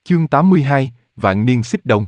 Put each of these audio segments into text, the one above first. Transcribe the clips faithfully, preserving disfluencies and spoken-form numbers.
Chương tám mươi hai, Vạn niên xích đồng.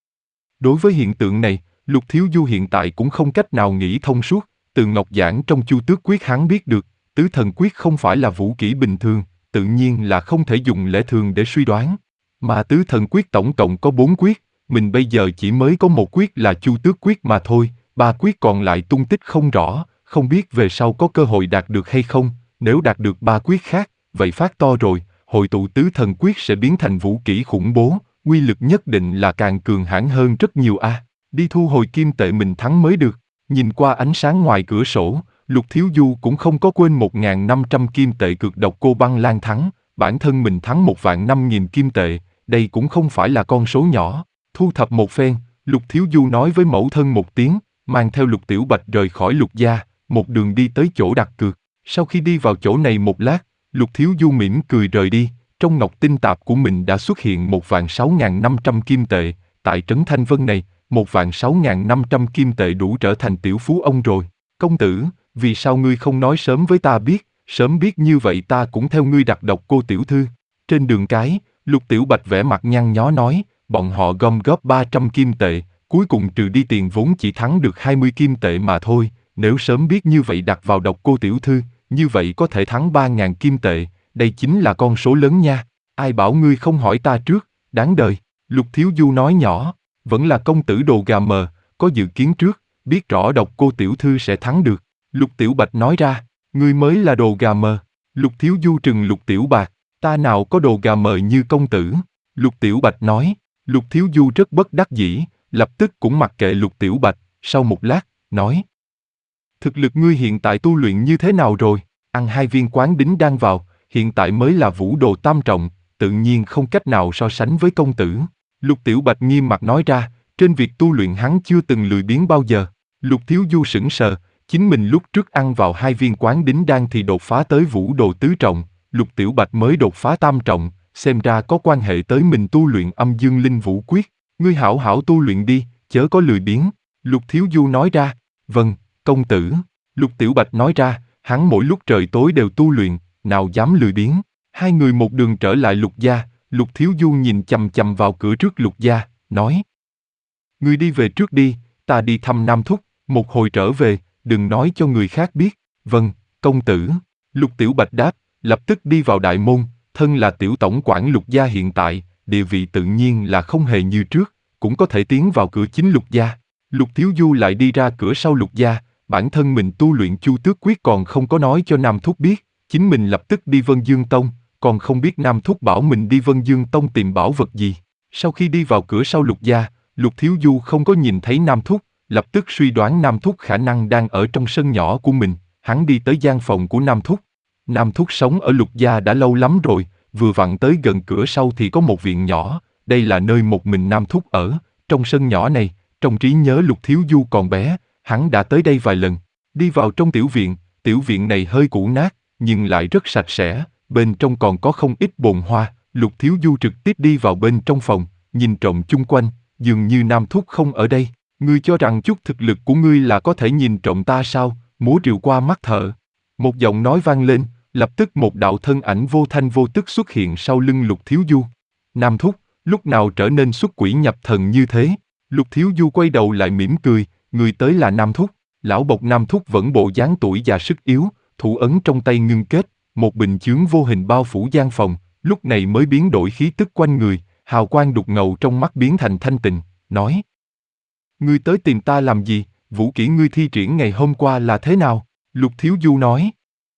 Đối với hiện tượng này, Lục Thiếu Du hiện tại cũng không cách nào nghĩ thông suốt. Từ Ngọc Giảng trong Chu Tước Quyết hắn biết được, Tứ Thần Quyết không phải là vũ kỹ bình thường, tự nhiên là không thể dùng lẽ thường để suy đoán. Mà Tứ Thần Quyết tổng cộng có bốn quyết, mình bây giờ chỉ mới có một quyết là Chu Tước Quyết mà thôi, ba quyết còn lại tung tích không rõ, không biết về sau có cơ hội đạt được hay không. Nếu đạt được ba quyết khác, vậy phát to rồi, hội tụ Tứ Thần Quyết sẽ biến thành vũ kỹ khủng bố, uy lực nhất định là càng cường hãn hơn rất nhiều a. À. Đi thu hồi kim tệ mình thắng mới được. Nhìn qua ánh sáng ngoài cửa sổ, Lục Thiếu Du cũng không có quên một nghìn năm trăm kim tệ cược độc cô băng lan thắng, bản thân mình thắng một vạn năm nghìn kim tệ, đây cũng không phải là con số nhỏ. Thu thập một phen, Lục Thiếu Du nói với mẫu thân một tiếng, mang theo Lục Tiểu Bạch rời khỏi Lục gia, một đường đi tới chỗ đặt cược. Sau khi đi vào chỗ này một lát, Lục Thiếu Du mỉm cười rời đi, trong ngọc tinh tạp của mình đã xuất hiện một vạn sáu nghìn năm trăm kim tệ, tại trấn Thanh Vân này, một vạn sáu nghìn năm trăm kim tệ đủ trở thành tiểu phú ông rồi. Công tử, vì sao ngươi không nói sớm với ta biết, sớm biết như vậy ta cũng theo ngươi đặt độc cô tiểu thư. Trên đường cái, Lục Tiểu Bạch vẻ mặt nhăn nhó nói, bọn họ gom góp ba trăm kim tệ, cuối cùng trừ đi tiền vốn chỉ thắng được hai mươi kim tệ mà thôi, nếu sớm biết như vậy đặt vào độc cô tiểu thư, như vậy có thể thắng ba nghìn kim tệ, đây chính là con số lớn nha. Ai bảo ngươi không hỏi ta trước, đáng đời. Lục Thiếu Du nói nhỏ, vẫn là công tử đồ gà mờ, có dự kiến trước, biết rõ độc cô tiểu thư sẽ thắng được. Lục Tiểu Bạch nói ra, ngươi mới là đồ gà mờ. Lục Thiếu Du trừng Lục Tiểu Bạch, ta nào có đồ gà mờ như công tử. Lục Tiểu Bạch nói, Lục Thiếu Du rất bất đắc dĩ, lập tức cũng mặc kệ Lục Tiểu Bạch, sau một lát, nói. Thực lực ngươi hiện tại tu luyện như thế nào rồi? Ăn hai viên quán đính đang vào, hiện tại mới là vũ đồ tam trọng, tự nhiên không cách nào so sánh với công tử. Lục Tiểu Bạch nghiêm mặt nói ra, trên việc tu luyện hắn chưa từng lười biếng bao giờ. Lục Thiếu Du sững sờ, chính mình lúc trước ăn vào hai viên quán đính đan thì đột phá tới vũ đồ tứ trọng, Lục Tiểu Bạch mới đột phá tam trọng, xem ra có quan hệ tới mình tu luyện âm dương linh vũ quyết. Ngươi hảo hảo tu luyện đi, chớ có lười biếng. Lục Thiếu Du nói ra, vâng, công tử. Lục Tiểu Bạch nói ra, hắn mỗi lúc trời tối đều tu luyện, nào dám lười biếng. Hai người một đường trở lại Lục gia, Lục Thiếu Du nhìn chằm chằm vào cửa trước Lục gia, nói. Ngươi đi về trước đi, ta đi thăm Nam Thúc, một hồi trở về, đừng nói cho người khác biết. Vâng, công tử. Lục Tiểu Bạch đáp, lập tức đi vào đại môn, thân là tiểu tổng quản Lục gia hiện tại, địa vị tự nhiên là không hề như trước, cũng có thể tiến vào cửa chính Lục gia. Lục Thiếu Du lại đi ra cửa sau Lục gia, bản thân mình tu luyện Chu Tước Quyết còn không có nói cho Nam Thúc biết, chính mình lập tức đi Vân Dương Tông, còn không biết Nam Thúc bảo mình đi Vân Dương Tông tìm bảo vật gì. Sau khi đi vào cửa sau Lục gia, Lục Thiếu Du không có nhìn thấy Nam Thúc, lập tức suy đoán Nam Thúc khả năng đang ở trong sân nhỏ của mình, hắn đi tới gian phòng của Nam Thúc. Nam Thúc sống ở Lục gia đã lâu lắm rồi, vừa vặn tới gần cửa sau thì có một viện nhỏ, đây là nơi một mình Nam Thúc ở, trong sân nhỏ này, trong trí nhớ Lục Thiếu Du còn bé, hắn đã tới đây vài lần. Đi vào trong tiểu viện, tiểu viện này hơi cũ nát, nhưng lại rất sạch sẽ, bên trong còn có không ít bồn hoa. Lục Thiếu Du trực tiếp đi vào bên trong phòng, nhìn trộm chung quanh, dường như Nam Thúc không ở đây. Ngươi cho rằng chút thực lực của ngươi là có thể nhìn trộm ta sao? Múa rìu qua mắt thợ. Một giọng nói vang lên, lập tức một đạo thân ảnh vô thanh vô tức xuất hiện sau lưng Lục Thiếu Du. Nam Thúc, lúc nào trở nên xuất quỷ nhập thần như thế? Lục Thiếu Du quay đầu lại mỉm cười, người tới là Nam Thúc. Lão bộc Nam Thúc vẫn bộ dáng tuổi già sức yếu, thủ ấn trong tay ngưng kết, một bình chướng vô hình bao phủ gian phòng, lúc này mới biến đổi khí tức quanh người, hào quang đục ngầu trong mắt biến thành thanh tịnh, nói. Ngươi tới tìm ta làm gì, vũ kỹ ngươi thi triển ngày hôm qua là thế nào? Lục Thiếu Du nói.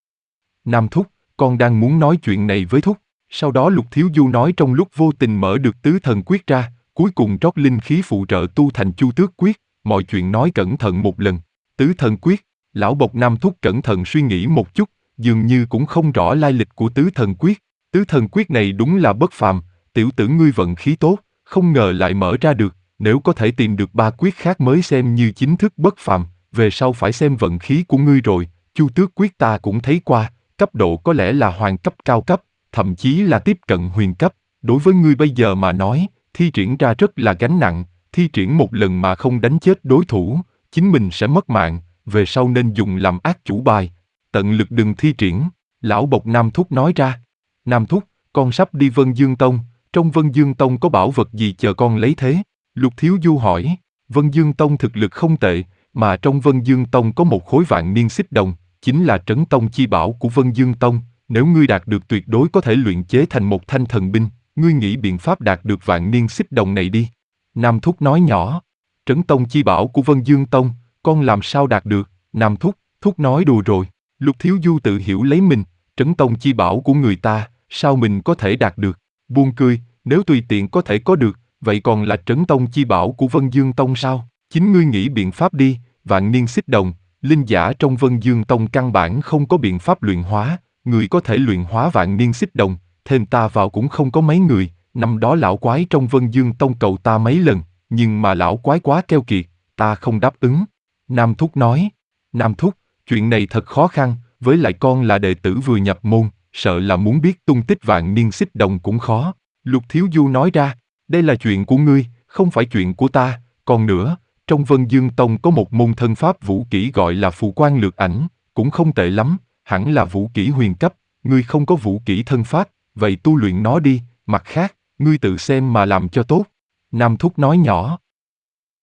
Nam Thúc, con đang muốn nói chuyện này với Thúc. Sau đó Lục Thiếu Du nói trong lúc vô tình mở được tứ thần quyết ra, cuối cùng trót linh khí phụ trợ tu thành Chu Tước Quyết, mọi chuyện nói cẩn thận một lần. Tứ thần quyết, lão bộc Nam Thúc cẩn thận suy nghĩ một chút, dường như cũng không rõ lai lịch của tứ thần quyết. Tứ thần quyết này đúng là bất phàm, tiểu tử ngươi vận khí tốt, không ngờ lại mở ra được, nếu có thể tìm được ba quyết khác mới xem như chính thức bất phàm, về sau phải xem vận khí của ngươi rồi. Chu Tước Quyết ta cũng thấy qua, cấp độ có lẽ là hoàng cấp cao cấp, thậm chí là tiếp cận huyền cấp, đối với ngươi bây giờ mà nói, thi triển ra rất là gánh nặng, thi triển một lần mà không đánh chết đối thủ, chính mình sẽ mất mạng, về sau nên dùng làm ác chủ bài, tận lực đừng thi triển. Lão bộc Nam Thúc nói ra, Nam Thúc, con sắp đi Vân Dương Tông, Trong Vân Dương Tông có bảo vật gì chờ con lấy thế? Lục Thiếu Du hỏi. Vân Dương Tông thực lực không tệ, mà trong Vân Dương Tông có một khối vạn niên xích đồng, chính là trấn tông chi bảo của Vân Dương Tông. Nếu ngươi đạt được tuyệt đối có thể luyện chế thành một thanh thần binh, ngươi nghĩ biện pháp đạt được vạn niên xích đồng này đi. Nam Thúc nói nhỏ. Trấn tông chi bảo của Vân Dương Tông, con làm sao đạt được? Nam Thúc, Thúc nói đùa rồi. Lục Thiếu Du tự hiểu lấy mình, trấn tông chi bảo của người ta, sao mình có thể đạt được? Buông cười, nếu tùy tiện có thể có được, vậy còn là trấn tông chi bảo của Vân Dương Tông sao? Chính ngươi nghĩ biện pháp đi, vạn niên xích đồng, linh giả trong Vân Dương Tông căn bản không có biện pháp luyện hóa, người có thể luyện hóa vạn niên xích đồng, thêm ta vào cũng không có mấy người, năm đó lão quái trong Vân Dương Tông cầu ta mấy lần, nhưng mà lão quái quá keo kiệt, ta không đáp ứng. Nam Thúc nói, Nam Thúc, chuyện này thật khó khăn, với lại con là đệ tử vừa nhập môn, sợ là muốn biết tung tích vạn niên xích đồng cũng khó. Lục Thiếu Du nói ra, đây là chuyện của ngươi, không phải chuyện của ta, còn nữa, trong Vân Dương Tông có một môn thân pháp vũ kỹ gọi là phù quan lược ảnh, cũng không tệ lắm, hẳn là vũ kỹ huyền cấp, ngươi không có vũ kỹ thân pháp, vậy tu luyện nó đi, mặt khác, ngươi tự xem mà làm cho tốt. Nam Thúc nói nhỏ.